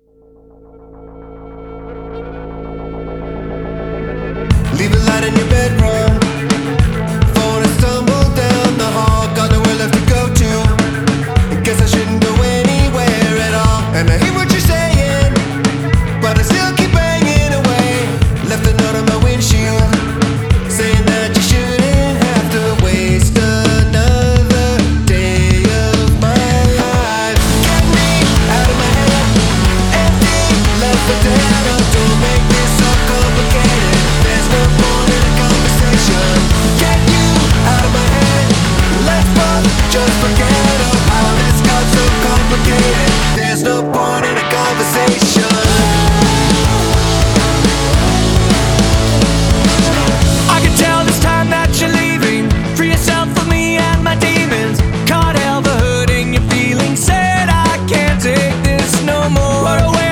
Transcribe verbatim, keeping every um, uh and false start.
Leave a light in your bedroom. Before I stumble down the hall, got nowhere left to go to. Guess I shouldn't go anywhere at all. And I hear what you're saying, but I still keep banging away. Left a note on my windshield saying that you shouldn't have to waste another day of my life. Get me out of my head, empty, left for dead. Oh, don't make this so complicated. There's no point in a conversation. Get you out of my head, let's both just forget of how this got so complicated. There's no point in a conversation. I can tell this time that you're leaving. Free yourself from me and my demons. Can't help but hurting your feelings. Said I can't take this no more. What a